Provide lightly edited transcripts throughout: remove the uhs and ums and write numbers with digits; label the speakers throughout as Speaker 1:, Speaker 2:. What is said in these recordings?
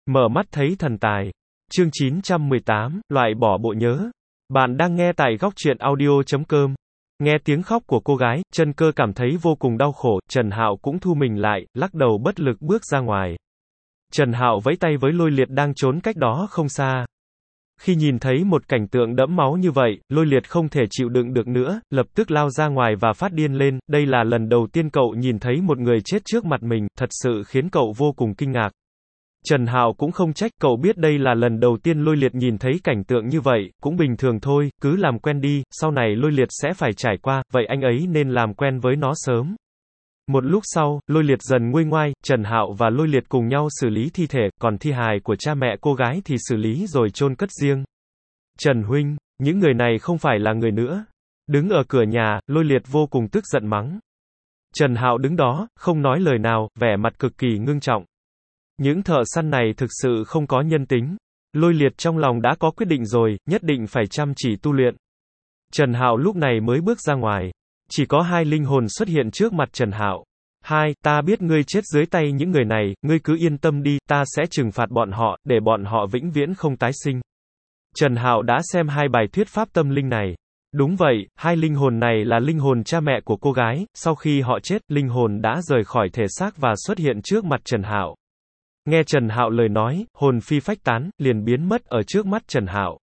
Speaker 1: Mở mắt thấy thần tài. Chương 918, loại bỏ bộ nhớ. Bạn đang nghe tại góc truyện audio.com. Nghe tiếng khóc của cô gái, Chân Cơ cảm thấy vô cùng đau khổ, Trần Hạo cũng thu mình lại, lắc đầu bất lực bước ra ngoài. Trần Hạo vẫy tay với Lôi Liệt đang trốn cách đó không xa. Khi nhìn thấy một cảnh tượng đẫm máu như vậy, Lôi Liệt không thể chịu đựng được nữa, lập tức lao ra ngoài và phát điên lên, đây là lần đầu tiên cậu nhìn thấy một người chết trước mặt mình, thật sự khiến cậu vô cùng kinh ngạc. Trần Hạo cũng không trách, cậu biết đây là lần đầu tiên Lôi Liệt nhìn thấy cảnh tượng như vậy, cũng bình thường thôi, cứ làm quen đi, sau này Lôi Liệt sẽ phải trải qua, vậy anh ấy nên làm quen với nó sớm. Một lúc sau, Lôi Liệt dần nguôi ngoai, Trần Hạo và Lôi Liệt cùng nhau xử lý thi thể, còn thi hài của cha mẹ cô gái thì xử lý rồi chôn cất riêng. Trần huynh, những người này không phải là người nữa. Đứng ở cửa nhà, Lôi Liệt vô cùng tức giận mắng. Trần Hạo đứng đó, không nói lời nào, vẻ mặt cực kỳ ngưng trọng. Những thợ săn này thực sự không có nhân tính. Lôi Liệt trong lòng đã có quyết định rồi, nhất định phải chăm chỉ tu luyện. Trần Hạo lúc này mới bước ra ngoài. Chỉ có hai linh hồn xuất hiện trước mặt Trần Hạo. Ta biết ngươi chết dưới tay những người này, ngươi cứ yên tâm đi, ta sẽ trừng phạt bọn họ, để bọn họ vĩnh viễn không tái sinh. Trần Hạo đã xem hai bài thuyết pháp tâm linh này. Đúng vậy, hai linh hồn này là linh hồn cha mẹ của cô gái, sau khi họ chết, linh hồn đã rời khỏi thể xác và xuất hiện trước mặt Trần Hạo. Nghe Trần Hạo lời nói, hồn phi phách tán, liền biến mất ở trước mắt Trần Hạo.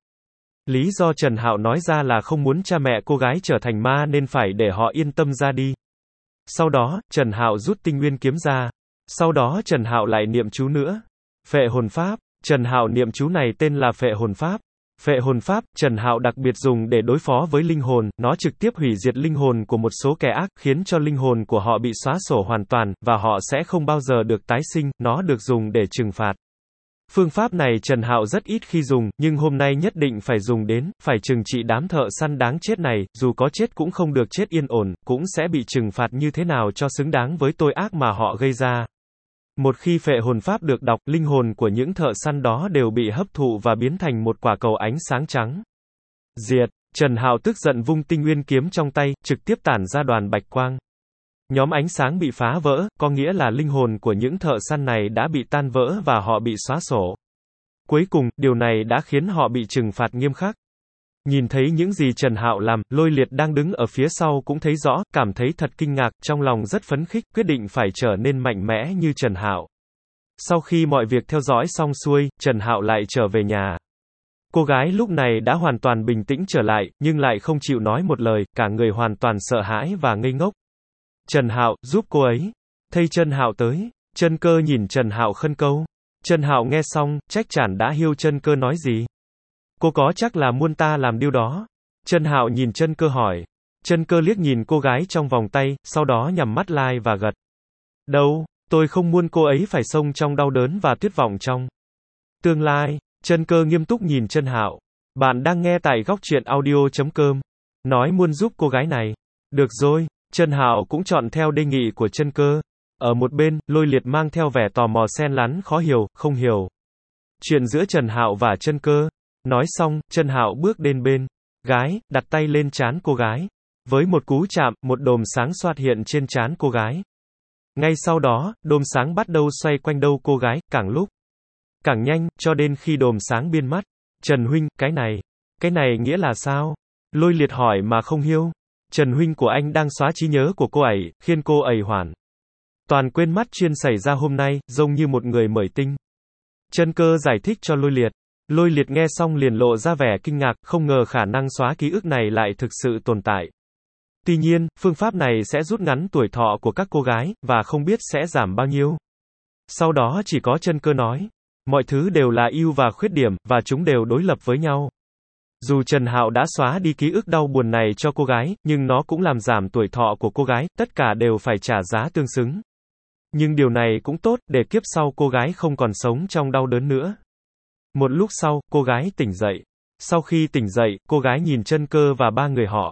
Speaker 1: Lý do Trần Hạo nói ra là không muốn cha mẹ cô gái trở thành ma nên phải để họ yên tâm ra đi. Sau đó, Trần Hạo rút tinh nguyên kiếm ra. Sau đó Trần Hạo lại niệm chú nữa. Phệ hồn pháp. Trần Hạo niệm chú này tên là phệ hồn pháp. Phệ hồn pháp, Trần Hạo đặc biệt dùng để đối phó với linh hồn, nó trực tiếp hủy diệt linh hồn của một số kẻ ác, khiến cho linh hồn của họ bị xóa sổ hoàn toàn, và họ sẽ không bao giờ được tái sinh, nó được dùng để trừng phạt. Phương pháp này Trần Hạo rất ít khi dùng, nhưng hôm nay nhất định phải dùng đến, phải trừng trị đám thợ săn đáng chết này, dù có chết cũng không được chết yên ổn, cũng sẽ bị trừng phạt như thế nào cho xứng đáng với tội ác mà họ gây ra. Một khi phệ hồn pháp được đọc, linh hồn của những thợ săn đó đều bị hấp thụ và biến thành một quả cầu ánh sáng trắng. Diệt! Trần Hạo tức giận vung tinh nguyên kiếm trong tay, trực tiếp tản ra đoàn bạch quang. Nhóm ánh sáng bị phá vỡ, có nghĩa là linh hồn của những thợ săn này đã bị tan vỡ và họ bị xóa sổ. Cuối cùng, điều này đã khiến họ bị trừng phạt nghiêm khắc. Nhìn thấy những gì Trần Hạo làm, Lôi Liệt đang đứng ở phía sau cũng thấy rõ, cảm thấy thật kinh ngạc, trong lòng rất phấn khích, quyết định phải trở nên mạnh mẽ như Trần Hạo. Sau khi mọi việc theo dõi xong xuôi, Trần Hạo lại trở về nhà. Cô gái lúc này đã hoàn toàn bình tĩnh trở lại, nhưng lại không chịu nói một lời, cả người hoàn toàn sợ hãi và ngây ngốc. Trần Hạo, giúp cô ấy. Thầy Trần Hạo tới. Chân Cơ nhìn Trần Hạo khân câu. Trần Hạo nghe xong, trách chản đã hiêu Chân Cơ nói gì. Cô có chắc là muốn ta làm điều đó? Trần Hạo nhìn Chân Cơ hỏi. Chân Cơ liếc nhìn cô gái trong vòng tay, sau đó nhắm mắt lai và gật. Đâu, tôi không muốn cô ấy phải xông trong đau đớn và tuyệt vọng trong tương lai. Chân Cơ nghiêm túc nhìn Trần Hạo. Bạn đang nghe tại góc truyện audio.com. Nói muốn giúp cô gái này. Được rồi. Trần Hạo cũng chọn theo đề nghị của Chân Cơ. Ở một bên, Lôi Liệt mang theo vẻ tò mò xen lẫn khó hiểu, không hiểu chuyện giữa Trần Hạo và Chân Cơ. Nói xong, Trần Hạo bước đến bên gái, đặt tay lên trán cô gái. Với một cú chạm, một đốm sáng xuất hiện trên trán cô gái. Ngay sau đó, đốm sáng bắt đầu xoay quanh đầu cô gái, càng lúc càng nhanh, cho đến khi đốm sáng biến mất. Trần huynh, cái này nghĩa là sao? Lôi Liệt hỏi mà không hiểu. Trần huynh của anh đang xóa trí nhớ của cô ấy, khiến cô ấy hoàn toàn quên mất chuyện xảy ra hôm nay, giống như một người mới tinh. Chân Cơ giải thích cho Lôi Liệt. Lôi Liệt nghe xong liền lộ ra vẻ kinh ngạc, không ngờ khả năng xóa ký ức này lại thực sự tồn tại. Tuy nhiên, phương pháp này sẽ rút ngắn tuổi thọ của các cô gái, và không biết sẽ giảm bao nhiêu. Sau đó chỉ có Chân Cơ nói, mọi thứ đều là ưu và khuyết điểm, và chúng đều đối lập với nhau. Dù Trần Hạo đã xóa đi ký ức đau buồn này cho cô gái, nhưng nó cũng làm giảm tuổi thọ của cô gái, tất cả đều phải trả giá tương xứng. Nhưng điều này cũng tốt, để kiếp sau cô gái không còn sống trong đau đớn nữa. Một lúc sau, cô gái tỉnh dậy. Sau khi tỉnh dậy, cô gái nhìn Chân Cơ và ba người họ.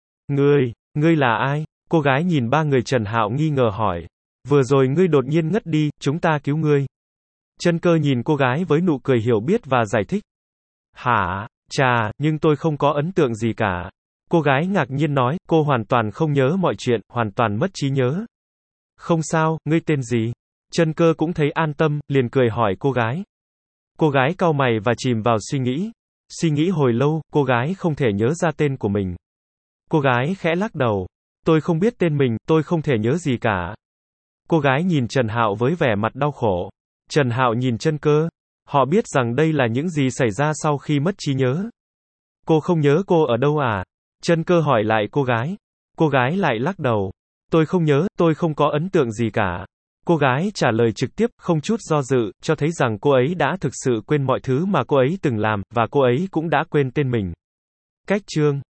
Speaker 1: Ngươi là ai? Cô gái nhìn ba người Trần Hạo nghi ngờ hỏi. Vừa rồi ngươi đột nhiên ngất đi, chúng ta cứu ngươi. Chân Cơ nhìn cô gái với nụ cười hiểu biết và giải thích. Hả? Chà, nhưng tôi không có ấn tượng gì cả. Cô gái ngạc nhiên nói, cô hoàn toàn không nhớ mọi chuyện, hoàn toàn mất trí nhớ. Không sao, ngươi tên gì? Chân Cơ cũng thấy an tâm, liền cười hỏi cô gái. Cô gái cau mày và chìm vào suy nghĩ. Suy nghĩ hồi lâu, cô gái không thể nhớ ra tên của mình. Cô gái khẽ lắc đầu. Tôi không biết tên mình, tôi không thể nhớ gì cả. Cô gái nhìn Trần Hạo với vẻ mặt đau khổ. Trần Hạo nhìn Chân Cơ. Họ biết rằng đây là những gì xảy ra sau khi mất trí nhớ. Cô không nhớ cô ở đâu à? Chân Cơ hỏi lại cô gái. Cô gái lại lắc đầu. Tôi không nhớ, tôi không có ấn tượng gì cả. Cô gái trả lời trực tiếp, không chút do dự, cho thấy rằng cô ấy đã thực sự quên mọi thứ mà cô ấy từng làm, và cô ấy cũng đã quên tên mình. Cách chương